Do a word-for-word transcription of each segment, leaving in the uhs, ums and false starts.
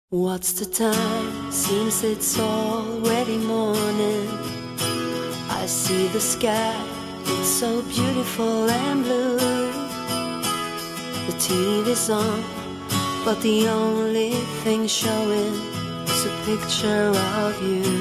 What's the time? Seems it's already morning. I see the sky, it's so beautiful and blue. The T V's on, but the only thing showing is a picture of you.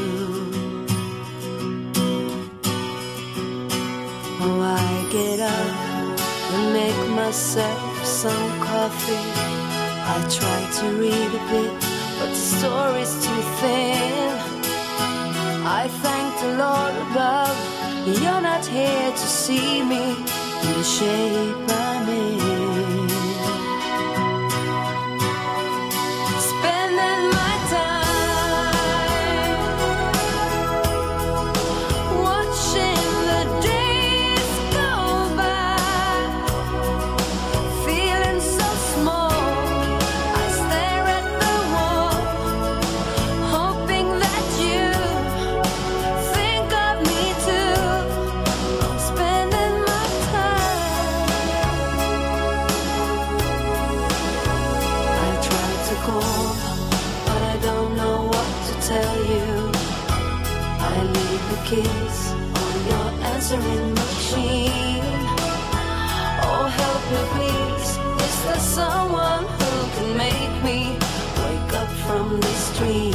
Oh, I get up and make myself some coffee. I try to read a bit, but the story's too thin. I thank the Lord above, you're not here to see me in the shape I'm in. Spending my time watching the days go by, feeling so small. But I don't know what to tell you. I leave the keys on your answering machine. Oh, help me please, is there someone who can make me wake up from this dream?